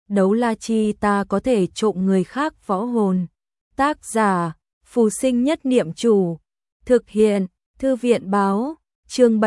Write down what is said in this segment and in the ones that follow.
đấu la chi ta có thể trộm người khác võ hồn. Tác giả, Phù Sinh Nhất Niệm Chủ. Thực hiện, Thư viện Báo. Chương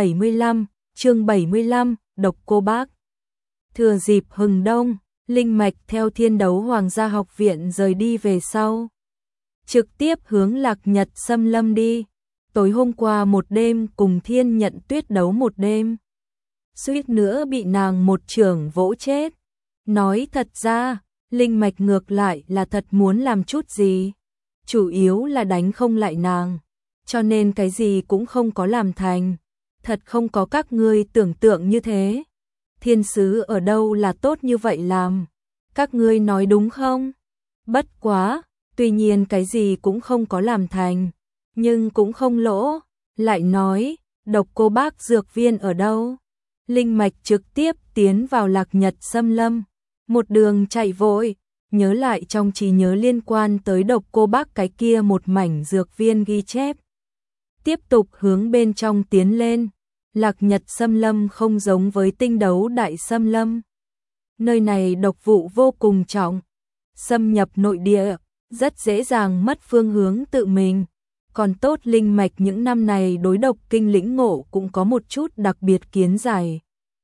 75, Độc Cô Bác. Thừa dịp hừng đông, Linh Mạch theo Thiên Đấu Hoàng gia học viện rời đi về sau. Trực tiếp hướng Lạc Nhật xâm lâm đi. Tối hôm qua một đêm cùng Thiên Nhận Tuyết đấu một đêm. Suýt nữa bị nàng một chưởng vỗ chết. Nói thật ra, Linh Mạch ngược lại là thật muốn làm chút gì. Chủ yếu là đánh không lại nàng. Cho nên cái gì cũng không có làm thành. Thật không có các ngươi tưởng tượng như thế. Thiên sứ ở đâu là tốt như vậy làm. Các ngươi nói đúng không? Bất quá, tuy nhiên cái gì cũng không có làm thành. Nhưng cũng không lỗ. Lại nói, Độc Cô Bác dược viên ở đâu? Linh Mạch trực tiếp tiến vào Lạc Nhật xâm lâm. Một đường chạy vội, nhớ lại trong trí nhớ liên quan tới Độc Cô Bác cái kia một mảnh dược viên ghi chép. Tiếp tục hướng bên trong tiến lên. Lạc Nhật xâm lâm không giống với Tinh Đấu Đại xâm lâm. Nơi này độc vụ vô cùng trọng. Xâm nhập nội địa, rất dễ dàng mất phương hướng tự mình. Còn tốt Linh Mạch những năm này đối độc kinh lĩnh ngộ cũng có một chút đặc biệt kiến giải.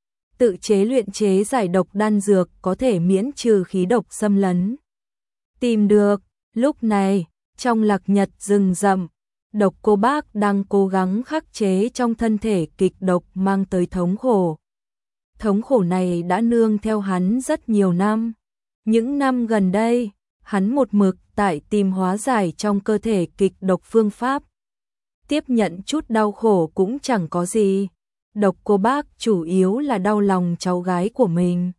Tự chế luyện chế giải độc đan dược có thể miễn trừ khí độc xâm lấn. Tìm được, lúc này, trong Lạc Nhật rừng rậm, Độc Cô Bác đang cố gắng khắc chế trong thân thể kịch độc mang tới thống khổ. Thống khổ này đã nương theo hắn rất nhiều năm. Những năm gần đây, hắn một mực tại tìm hóa giải trong cơ thể kịch độc phương pháp. Tiếp nhận chút đau khổ cũng chẳng có gì. Độc Cô Bác chủ yếu là đau lòng cháu gái của mình.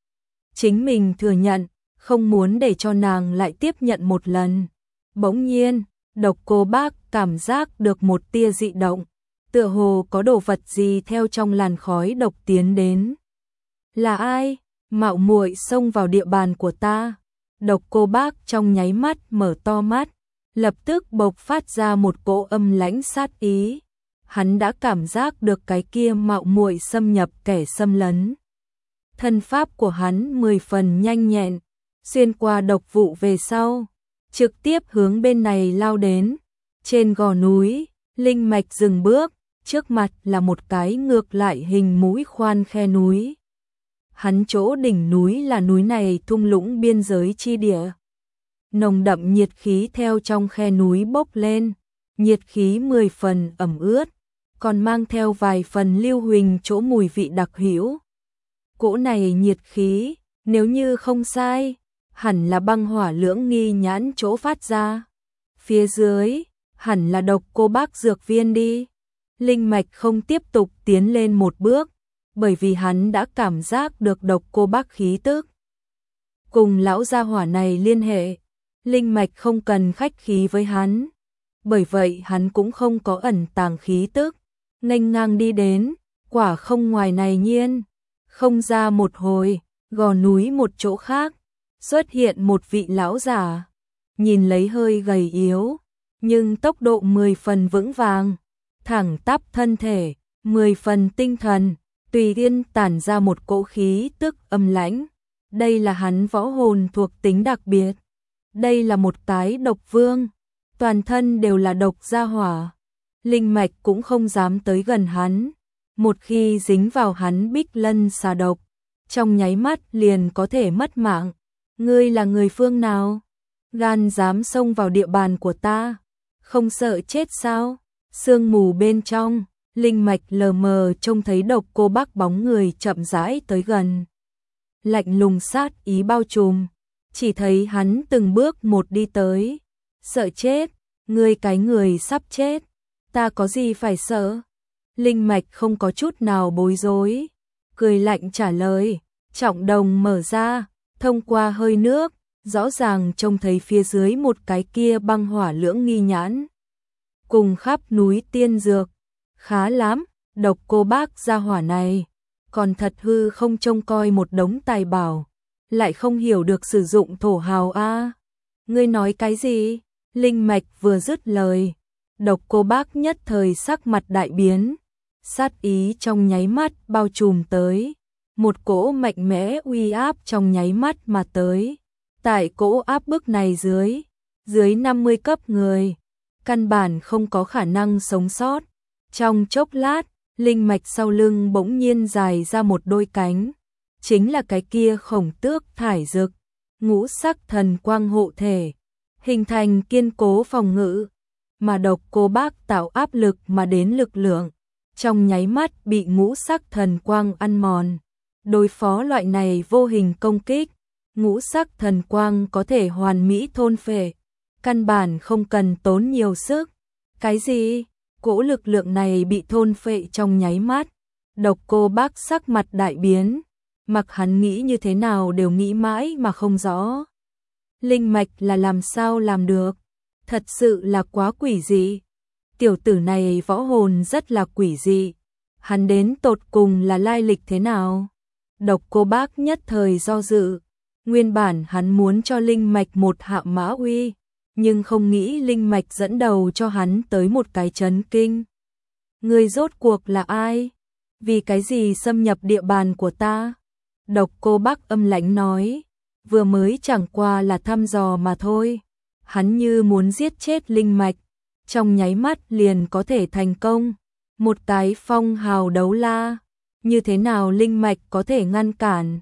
Chính mình thừa nhận, không muốn để cho nàng lại tiếp nhận một lần. Bỗng nhiên, Độc Cô Bác cảm giác được một tia dị động, tựa hồ có đồ vật gì theo trong làn khói độc tiến đến. Là ai? Mạo muội xông vào địa bàn của ta. Độc Cô Bác trong nháy mắt mở to mắt, lập tức bộc phát ra một cỗ âm lãnh sát ý. Hắn đã cảm giác được cái kia mạo muội xâm nhập kẻ xâm lấn. Thân pháp của hắn 10 phần nhanh nhẹn, xuyên qua độc vụ về sau, trực tiếp hướng bên này lao đến. Trên gò núi, Linh Mạch dừng bước, trước mặt là một cái ngược lại hình mũi khoan khe núi. Hắn chỗ đỉnh núi là núi này thung lũng biên giới chi địa. Nồng đậm nhiệt khí theo trong khe núi bốc lên, nhiệt khí 10 phần ẩm ướt, còn mang theo vài phần lưu huỳnh chỗ mùi vị đặc hữu. Cỗ này nhiệt khí, nếu như không sai, hẳn là băng hỏa lưỡng nghi nhãn chỗ phát ra. Phía dưới, hẳn là Độc Cô Bác dược viên đi. Linh Mạch không tiếp tục tiến lên một bước, bởi vì hắn đã cảm giác được Độc Cô Bác khí tức. Cùng lão gia hỏa này liên hệ, Linh Mạch không cần khách khí với hắn. Bởi vậy hắn cũng không có ẩn tàng khí tức, nghênh ngang đi đến, quả không ngoài này nhiên. Không ra một hồi, gò núi một chỗ khác, xuất hiện một vị lão già, nhìn lấy hơi gầy yếu, nhưng tốc độ 10 phần vững vàng, thẳng tắp thân thể, 10 phần tinh thần, tùy yên tản ra một cỗ khí tức âm lãnh. Đây là hắn võ hồn thuộc tính đặc biệt. Đây là một cái độc vương, toàn thân đều là độc gia hỏa. Linh Mạch cũng không dám tới gần hắn. Một khi dính vào hắn Bích Lân xà độc, trong nháy mắt liền có thể mất mạng. Ngươi là người phương nào? Gan dám xông vào địa bàn của ta, không sợ chết sao? Sương mù bên trong, Linh Mạch lờ mờ trông thấy Độc Cô Bác bóng người chậm rãi tới gần. Lạnh lùng sát ý bao trùm, chỉ thấy hắn từng bước một đi tới. Sợ chết, ngươi cái người sắp chết, ta có gì phải sợ? Linh Mạch không có chút nào bối rối, cười lạnh trả lời. Trọng đồng mở ra, thông qua hơi nước, rõ ràng trông thấy phía dưới một cái kia băng hỏa lưỡng nghi nhãn. Cùng khắp núi tiên dược, khá lắm, Độc Cô Bác gia hỏa này, còn thật hư không trông coi một đống tài bảo, lại không hiểu được sử dụng thổ hào a. Ngươi nói cái gì? Linh Mạch vừa dứt lời, Độc Cô Bác nhất thời sắc mặt đại biến, sát ý trong nháy mắt bao trùm tới, một cỗ mạnh mẽ uy áp trong nháy mắt mà tới. Tại cỗ áp bức này dưới 50 cấp người, căn bản không có khả năng sống sót. Trong chốc lát, linh mạch sau lưng bỗng nhiên dài ra một đôi cánh, chính là cái kia khổng tước thải dực, ngũ sắc thần quang hộ thể, hình thành kiên cố phòng ngự, mà Độc Cô Bác tạo áp lực mà đến lực lượng, trong nháy mắt bị ngũ sắc thần quang ăn mòn. Đối phó loại này vô hình công kích, ngũ sắc thần quang có thể hoàn mỹ thôn phệ, căn bản không cần tốn nhiều sức. Cái gì? Cỗ lực lượng này bị thôn phệ trong nháy mắt. Độc Cô Bác sắc mặt đại biến, mặc hắn nghĩ như thế nào đều nghĩ mãi mà không rõ. Linh mạch là làm sao làm được? Thật sự là quá quỷ dị. Tiểu tử này võ hồn rất là quỷ dị. Hắn đến tột cùng là lai lịch thế nào? Độc Cô Bác nhất thời do dự. Nguyên bản hắn muốn cho linh mạch một hạ mã uy, nhưng không nghĩ linh mạch dẫn đầu cho hắn tới một cái chấn kinh. Ngươi rốt cuộc là ai? Vì cái gì xâm nhập địa bàn của ta? Độc Cô Bác âm lãnh nói, vừa mới chẳng qua là thăm dò mà thôi. Hắn như muốn giết chết linh mạch, trong nháy mắt liền có thể thành công. Một cái phong hào đấu la, như thế nào linh mạch có thể ngăn cản?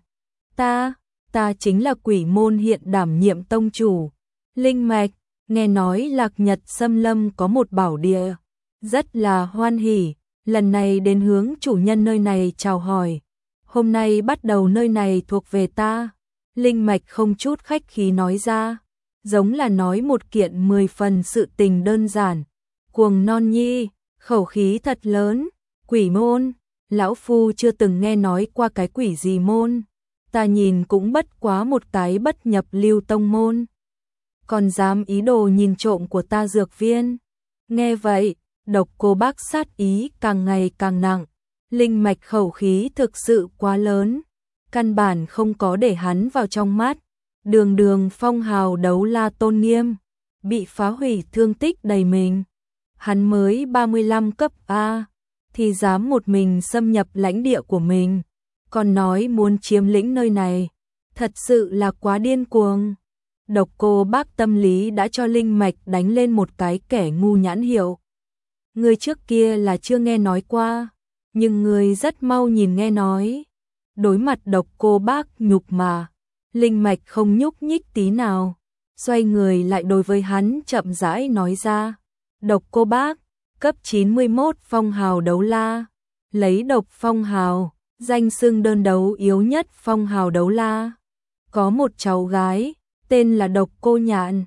Ta chính là Quỷ Môn hiện đảm nhiệm tông chủ. Linh mạch, nghe nói Lạc Nhật Xâm Lâm có một bảo địa, rất là hoan hỉ, lần này đến hướng chủ nhân nơi này chào hỏi. Hôm nay bắt đầu nơi này thuộc về ta. Linh mạch không chút khách khí nói ra, giống là nói một kiện 10 phần sự tình đơn giản. Cuồng non nhi, khẩu khí thật lớn. Quỷ môn, lão phu chưa từng nghe nói qua cái quỷ gì môn. Ta nhìn cũng bất quá một cái bất nhập lưu tông môn, còn dám ý đồ nhìn trộm của ta dược viên. Nghe vậy, Độc Cô Bác sát ý càng ngày càng nặng. Linh mạch khẩu khí thực sự quá lớn, căn bản không có để hắn vào trong mắt. Đường đường phong hào đấu la tôn nghiêm, bị phá hủy thương tích đầy mình. Hắn mới 35 cấp A, thì dám một mình xâm nhập lãnh địa của mình, còn nói muốn chiếm lĩnh nơi này, thật sự là quá điên cuồng. Độc Cô Bác tâm lý đã cho linh mạch đánh lên một cái kẻ ngu nhãn hiệu. Người trước kia là chưa nghe nói qua, nhưng người rất mau nhìn nghe nói. Đối mặt Độc Cô Bác nhục mà, linh mạch không nhúc nhích tí nào, xoay người lại đối với hắn chậm rãi nói ra. Độc Cô Bác, cấp 91 phong hào đấu la, lấy độc phong hào, danh xưng đơn đấu yếu nhất phong hào đấu la. Có một cháu gái, tên là Độc Cô Nhạn,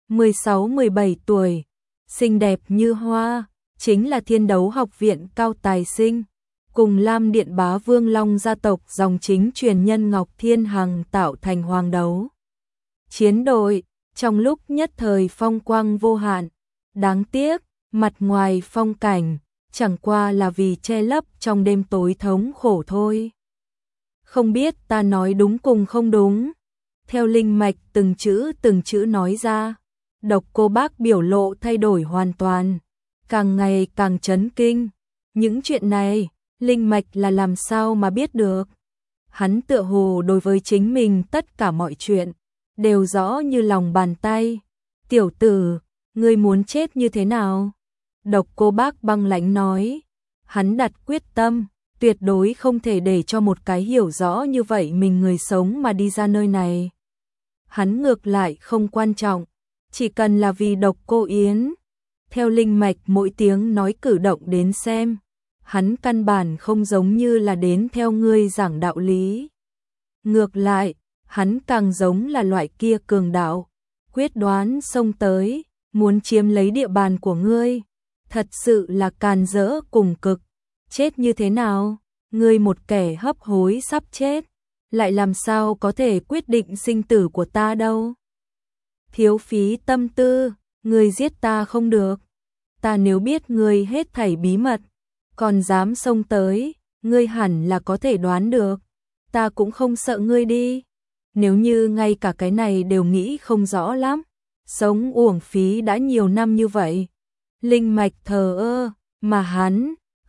16-17 tuổi, xinh đẹp như hoa, chính là Thiên Đấu Học viện cao tài sinh, cùng Lam Điện Bá Vương Long gia tộc dòng chính truyền nhân Ngọc Thiên Hằng tạo thành hoàng đấu chiến đội, trong lúc nhất thời phong quang vô hạn. Đáng tiếc, mặt ngoài phong cảnh chẳng qua là vì che lấp trong đêm tối thống khổ thôi. Không biết ta nói đúng cùng không đúng? Theo linh mạch từng chữ nói ra, Độc Cô Bác biểu lộ thay đổi hoàn toàn, càng ngày càng chấn kinh. Những chuyện này, linh mạch là làm sao mà biết được? Hắn tựa hồ đối với chính mình tất cả mọi chuyện đều rõ như lòng bàn tay. Tiểu tử, ngươi muốn chết như thế nào? Độc Cô Bác băng lãnh nói. Hắn đặt quyết tâm, tuyệt đối không thể để cho một cái hiểu rõ như vậy mình người sống mà đi ra nơi này. Hắn ngược lại không quan trọng, chỉ cần là vì Độc Cô Yến. Theo linh mạch mỗi tiếng nói cử động đến xem, hắn căn bản không giống như là đến theo ngươi giảng đạo lý. Ngược lại, hắn càng giống là loại kia cường đạo, quyết đoán xông tới, muốn chiếm lấy địa bàn của ngươi. Thật sự là càn rỡ cùng cực. Chết như thế nào? Ngươi một kẻ hấp hối sắp chết, lại làm sao có thể quyết định sinh tử của ta đâu? Thiếu phí tâm tư, ngươi giết ta không được. Ta nếu biết ngươi hết thảy bí mật, còn dám xông tới, ngươi hẳn là có thể đoán được. Ta cũng không sợ ngươi đi. Nếu như ngay cả cái này đều nghĩ không rõ lắm, sống uổng phí đã nhiều năm như vậy. Linh mạch thờ ơ, mà hắn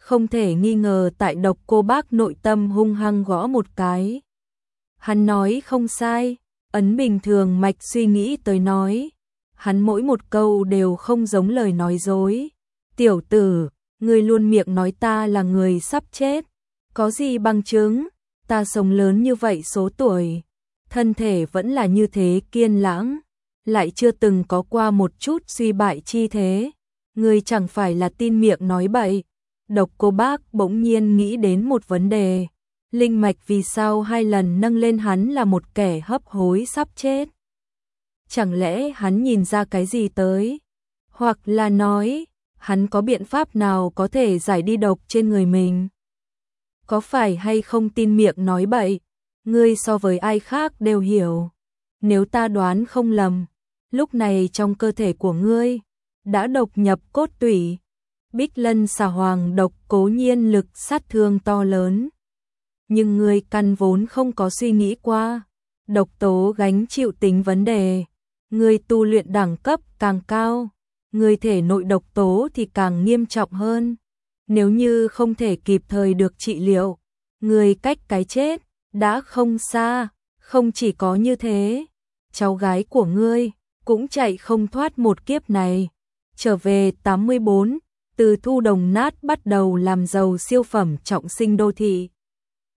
Không thể nghi ngờ tại Độc Cô Bác nội tâm hung hăng gõ một cái. Hắn nói không sai, ấn bình thường mạch suy nghĩ tới nói. Hắn mỗi một câu đều không giống lời nói dối. Tiểu tử, ngươi luôn miệng nói ta là người sắp chết. Có gì bằng chứng, ta sống lớn như vậy số tuổi. Thân thể vẫn là như thế kiên lãng, lại chưa từng có qua một chút suy bại chi thế. Ngươi chẳng phải là tin miệng nói bậy. Độc Cô Bác bỗng nhiên nghĩ đến một vấn đề. Linh mạch vì sao 2 lần nâng lên hắn là một kẻ hấp hối sắp chết? Chẳng lẽ hắn nhìn ra cái gì tới? Hoặc là nói, hắn có biện pháp nào có thể giải đi độc trên người mình? Có phải hay không tin miệng nói bậy? Ngươi so với ai khác đều hiểu. Nếu ta đoán không lầm, lúc này trong cơ thể của ngươi đã độc nhập cốt tủy. Bích Lân Xà Hoàng độc cố nhiên lực sát thương to lớn. Nhưng ngươi căn vốn không có suy nghĩ qua. Độc tố gánh chịu tính vấn đề. Ngươi tu luyện đẳng cấp càng cao, ngươi thể nội độc tố thì càng nghiêm trọng hơn. Nếu như không thể kịp thời được trị liệu, ngươi cách cái chết đã không xa. Không chỉ có như thế, cháu gái của ngươi cũng chạy không thoát một kiếp này. Trở về 84, từ thu đồng nát bắt đầu làm giàu siêu phẩm trọng sinh đô thị.